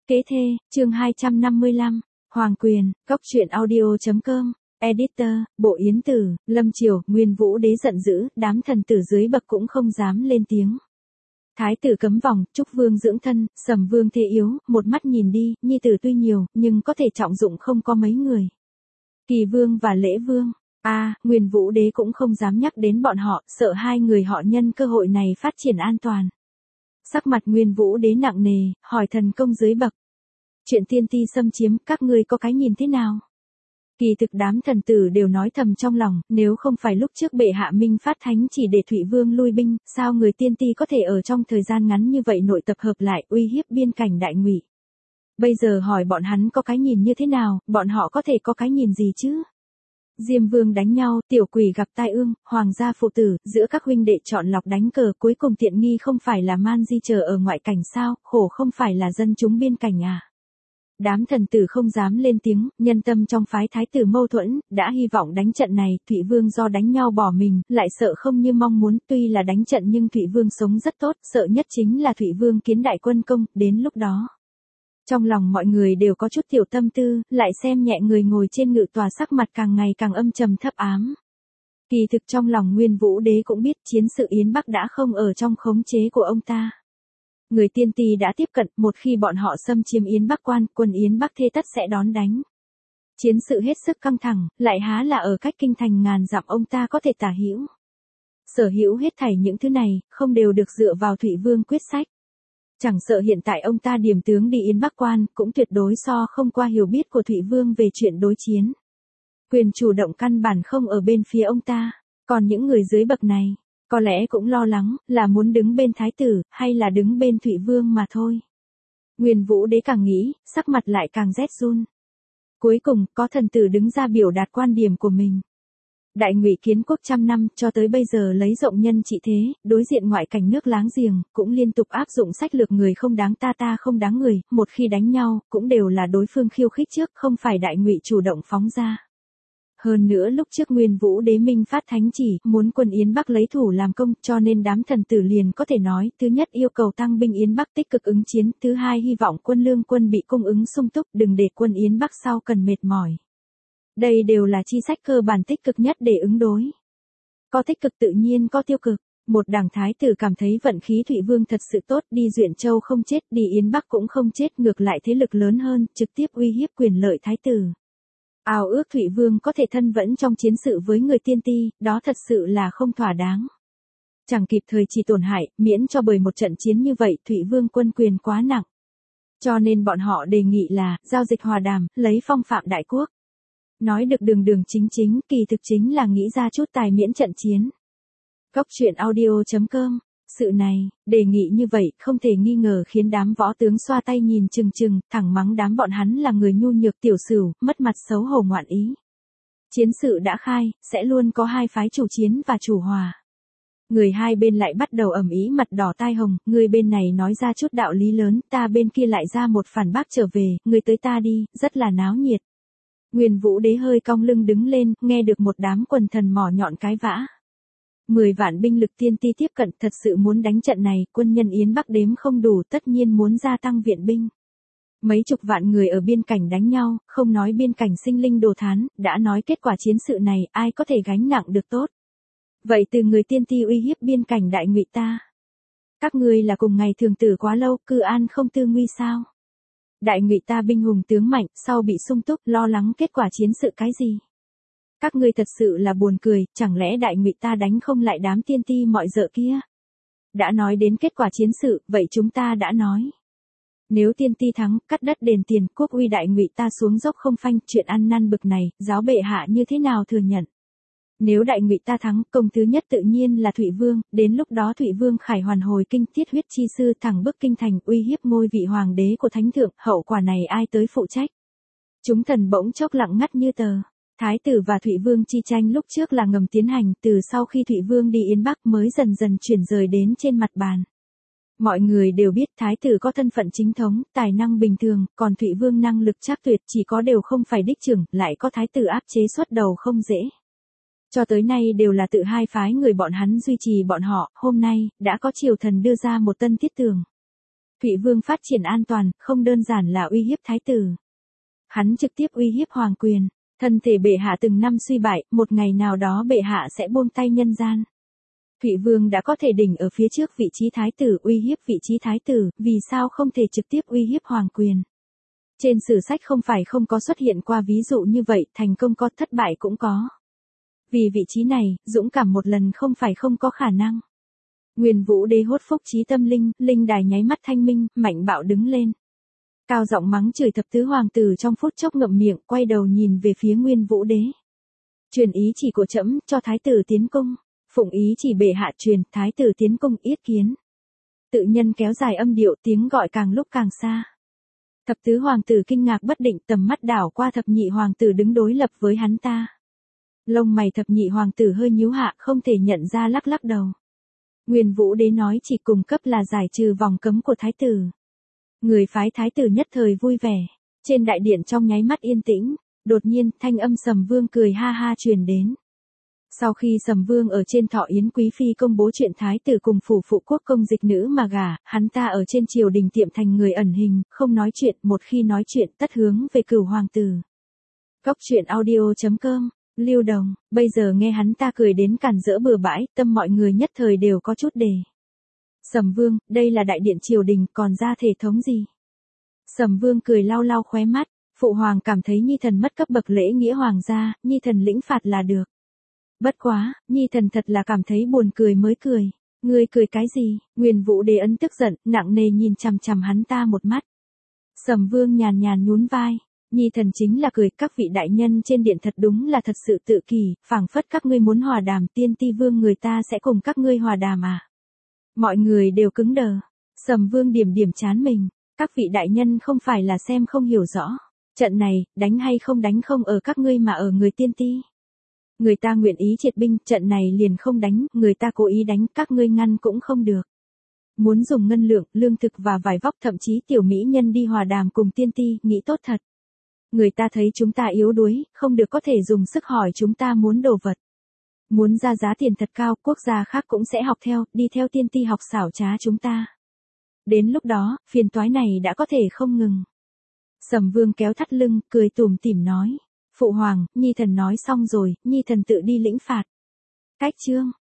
Kế thê, chương 255, Hoàng Quyền, Cốc truyện audio.com, Editor, Bộ Yến Tử, Lâm Triều, Nguyên Vũ Đế giận dữ, đám thần tử dưới bậc cũng không dám lên tiếng. Thái tử cấm vòng, Trúc Vương dưỡng thân, Sầm Vương thế yếu, một mắt nhìn đi, nhi tử tuy nhiều, nhưng có thể trọng dụng không có mấy người. Kỳ Vương và Lễ Vương, Nguyên Vũ Đế cũng không dám nhắc đến bọn họ, sợ hai người họ nhân cơ hội này phát triển an toàn. Sắc mặt Nguyên Vũ Đế nặng nề, hỏi thần công dưới bậc. Chuyện tiên ti xâm chiếm, các ngươi có cái nhìn thế nào? Kỳ thực đám thần tử đều nói thầm trong lòng, nếu không phải lúc trước bệ hạ Minh phát thánh chỉ để Thụy Vương lui binh, sao người tiên ti có thể ở trong thời gian ngắn như vậy nội tập hợp lại uy hiếp biên cảnh Đại Ngụy? Bây giờ hỏi bọn hắn có cái nhìn như thế nào, bọn họ có thể có cái nhìn gì chứ? Diêm Vương đánh nhau, tiểu quỷ gặp tai ương, hoàng gia phụ tử, giữa các huynh đệ chọn lọc đánh cờ, cuối cùng tiện nghi không phải là Man Di chờ ở ngoại cảnh sao, khổ không phải là dân chúng biên cảnh à? Đám thần tử không dám lên tiếng, nhân tâm trong phái thái tử mâu thuẫn, đã hy vọng đánh trận này, Thụy Vương do đánh nhau bỏ mình, lại sợ không như mong muốn, tuy là đánh trận nhưng Thụy Vương sống rất tốt, sợ nhất chính là Thụy Vương kiến đại quân công, đến lúc đó. Trong lòng mọi người đều có chút tiểu tâm tư, lại xem nhẹ người ngồi trên ngự tòa sắc mặt càng ngày càng âm trầm thấp ám. Kỳ thực trong lòng Nguyên Vũ Đế cũng biết chiến sự Yến Bắc đã không ở trong khống chế của ông ta. Người tiên ti đã tiếp cận, một khi bọn họ xâm chiếm Yến Bắc quan, quân Yến Bắc thê tất sẽ đón đánh. Chiến sự hết sức căng thẳng, lại há là ở cách kinh thành ngàn dặm ông ta có thể tả hữu. Sở hữu hết thảy những thứ này, không đều được dựa vào Thụy Vương quyết sách. Chẳng sợ hiện tại ông ta điểm tướng đi Yến Bắc quan, cũng tuyệt đối so không qua hiểu biết của Thụy Vương về chuyện đối chiến. Quyền chủ động căn bản không ở bên phía ông ta, còn những người dưới bậc này, có lẽ cũng lo lắng, là muốn đứng bên thái tử, hay là đứng bên Thụy Vương mà thôi. Nguyên Vũ Đế càng nghĩ, sắc mặt lại càng rét run. Cuối cùng, có thần tử đứng ra biểu đạt quan điểm của mình. Đại Ngụy kiến quốc trăm năm, cho tới bây giờ lấy rộng nhân trị thế, đối diện ngoại cảnh nước láng giềng, cũng liên tục áp dụng sách lược người không đáng ta không đáng người, một khi đánh nhau, cũng đều là đối phương khiêu khích trước, không phải Đại Ngụy chủ động phóng ra. Hơn nữa lúc trước Nguyên Vũ Đế Minh phát thánh chỉ, muốn quân Yến Bắc lấy thủ làm công, cho nên đám thần tử liền có thể nói, thứ nhất yêu cầu tăng binh Yến Bắc tích cực ứng chiến, thứ hai hy vọng quân lương quân bị cung ứng sung túc, đừng để quân Yến Bắc sau cần mệt mỏi. Đây đều là chi sách cơ bản tích cực nhất để ứng đối. Có tích cực tự nhiên có tiêu cực. Một đảng thái tử cảm thấy vận khí Thụy Vương thật sự tốt, đi Duyện Châu không chết, đi Yến Bắc cũng không chết, ngược lại thế lực lớn hơn, trực tiếp uy hiếp quyền lợi thái tử. Ao ước Thụy Vương có thể thân vẫn trong chiến sự với người tiên ti, đó thật sự là không thỏa đáng. Chẳng kịp thời chỉ tổn hại, miễn cho bởi một trận chiến như vậy Thụy Vương quân quyền quá nặng. Cho nên bọn họ đề nghị là, giao dịch hòa đàm, lấy phong phạm đại quốc. Nói được đường chính, kỳ thực chính là nghĩ ra chút tài miễn trận chiến. Cốc truyện audio.com, sự này, đề nghị như vậy, không thể nghi ngờ khiến đám võ tướng xoa tay nhìn chừng, thẳng mắng đám bọn hắn là người nhu nhược tiểu sửu, mất mặt xấu hổ ngoạn ý. Chiến sự đã khai, sẽ luôn có hai phái chủ chiến và chủ hòa. Người hai bên lại bắt đầu ầm ĩ mặt đỏ tai hồng, người bên này nói ra chút đạo lý lớn, ta bên kia lại ra một phản bác trở về, người tới ta đi, rất là náo nhiệt. Nguyên Vũ Đế hơi cong lưng đứng lên, nghe được một đám quần thần mỏ nhọn cái vã. 10 vạn binh lực tiên ti tiếp cận, thật sự muốn đánh trận này, quân nhân Yến Bắc đếm không đủ, tất nhiên muốn gia tăng viện binh. Mấy chục vạn người ở biên cảnh đánh nhau, không nói biên cảnh sinh linh đồ thán, đã nói kết quả chiến sự này, ai có thể gánh nặng được tốt. Vậy từ người tiên ti uy hiếp biên cảnh Đại Ngụy ta. Các ngươi là cùng ngày thường tử quá lâu, cư an không tư nguy sao? Đại Ngụy ta binh hùng tướng mạnh, sau bị sung túc, lo lắng kết quả chiến sự cái gì? Các ngươi thật sự là buồn cười, chẳng lẽ Đại Ngụy ta đánh không lại đám tiên ti mọi dợ kia? Đã nói đến kết quả chiến sự, vậy chúng ta đã nói. Nếu tiên ti thắng, cắt đất đền tiền, quốc uy Đại Ngụy ta xuống dốc không phanh, chuyện ăn năn bực này, giáo bệ hạ như thế nào thừa nhận? Nếu Đại Ngụy ta thắng, công thứ nhất tự nhiên là Thụy Vương, đến lúc đó Thụy Vương khải hoàn hồi kinh, thiết huyết chi sư thẳng bức kinh thành, uy hiếp ngôi vị hoàng đế của thánh thượng, hậu quả này ai tới phụ trách? Chúng thần bỗng chốc lặng ngắt như tờ. Thái tử và Thụy Vương chi tranh lúc trước là ngầm tiến hành, từ sau khi Thụy Vương đi Yến Bắc mới dần dần chuyển rời đến trên mặt bàn. Mọi người đều biết Thái tử có thân phận chính thống, tài năng bình thường, còn Thụy Vương năng lực trác tuyệt, chỉ có đều không phải đích trưởng, lại có Thái tử áp chế xuất đầu không dễ. Cho tới nay đều là tự hai phái người bọn hắn duy trì bọn họ, hôm nay, đã có triều thần đưa ra một tân thiết tường. Thụy Vương phát triển an toàn, không đơn giản là uy hiếp thái tử. Hắn trực tiếp uy hiếp hoàng quyền, thân thể bệ hạ từng năm suy bại, một ngày nào đó bệ hạ sẽ buông tay nhân gian. Thụy Vương đã có thể đỉnh ở phía trước vị trí thái tử, uy hiếp vị trí thái tử, vì sao không thể trực tiếp uy hiếp hoàng quyền. Trên sử sách không phải không có xuất hiện qua ví dụ như vậy, thành công có, thất bại cũng có. Vì vị trí này, dũng cảm một lần không phải không có khả năng. Nguyên Vũ Đế hốt phúc trí tâm linh, linh đài nháy mắt thanh minh, mạnh bạo đứng lên. Cao giọng mắng chửi thập tứ hoàng tử trong phút chốc ngậm miệng, quay đầu nhìn về phía Nguyên Vũ Đế. Truyền ý chỉ của trẫm, cho thái tử tiến cung. Phụng ý chỉ bệ hạ truyền, thái tử tiến cung yết kiến. Tự nhân kéo dài âm điệu, tiếng gọi càng lúc càng xa. Thập tứ hoàng tử kinh ngạc bất định, tầm mắt đảo qua thập nhị hoàng tử đứng đối lập với hắn ta. Lông mày thập nhị hoàng tử hơi nhíu hạ, không thể nhận ra, lắc lắc đầu. Nguyên Vũ Đế nói chỉ cung cấp là giải trừ vòng cấm của thái tử. Người phái thái tử nhất thời vui vẻ. Trên đại điện trong nháy mắt yên tĩnh, đột nhiên thanh âm Sầm Vương cười ha ha truyền đến. Sau khi Sầm Vương ở trên Thọ Yến Quý Phi công bố chuyện thái tử cùng phủ phụ quốc công dịch nữ mà gả, hắn ta ở trên triều đình tiệm thành người ẩn hình, không nói chuyện, một khi nói chuyện tất hướng về Cửu hoàng tử. Cốc truyện audio.com, Lưu Đồng, bây giờ nghe hắn ta cười đến cản rỡ bừa bãi, tâm mọi người nhất thời đều có chút đề. Sầm Vương, đây là đại điện triều đình, còn ra thể thống gì? Sầm Vương cười lau lau khóe mắt, phụ hoàng cảm thấy nhi thần mất cấp bậc lễ nghĩa hoàng gia, nhi thần lĩnh phạt là được. Bất quá, nhi thần thật là cảm thấy buồn cười mới cười. Ngươi cười cái gì? Nguyên Vũ Đế ấn tức giận, nặng nề nhìn chằm chằm hắn ta một mắt. Sầm Vương nhàn nhàn nhún vai. Nhi thần chính là cười, các vị đại nhân trên điện thật đúng là thật sự tự kỷ, phảng phất các ngươi muốn hòa đàm, tiên ti vương người ta sẽ cùng các ngươi hòa đàm à? Mọi người đều cứng đờ. Sầm Vương điểm điểm chán mình. Các vị đại nhân không phải là xem không hiểu rõ. Trận này, đánh hay không đánh không ở các ngươi mà ở người tiên ti. Người ta nguyện ý triệt binh, trận này liền không đánh, người ta cố ý đánh, các ngươi ngăn cũng không được. Muốn dùng ngân lượng, lương thực và vải vóc, thậm chí tiểu mỹ nhân đi hòa đàm cùng tiên ti, nghĩ tốt thật. Người ta thấy chúng ta yếu đuối, không được có thể dùng sức hỏi chúng ta muốn đồ vật. Muốn ra giá tiền thật cao, quốc gia khác cũng sẽ học theo, đi theo tiên ti học xảo trá chúng ta. Đến lúc đó, phiền toái này đã có thể không ngừng. Sầm Vương kéo thắt lưng, cười tủm tỉm nói. Phụ hoàng, nhi thần nói xong rồi, nhi thần tự đi lĩnh phạt. Cách chương.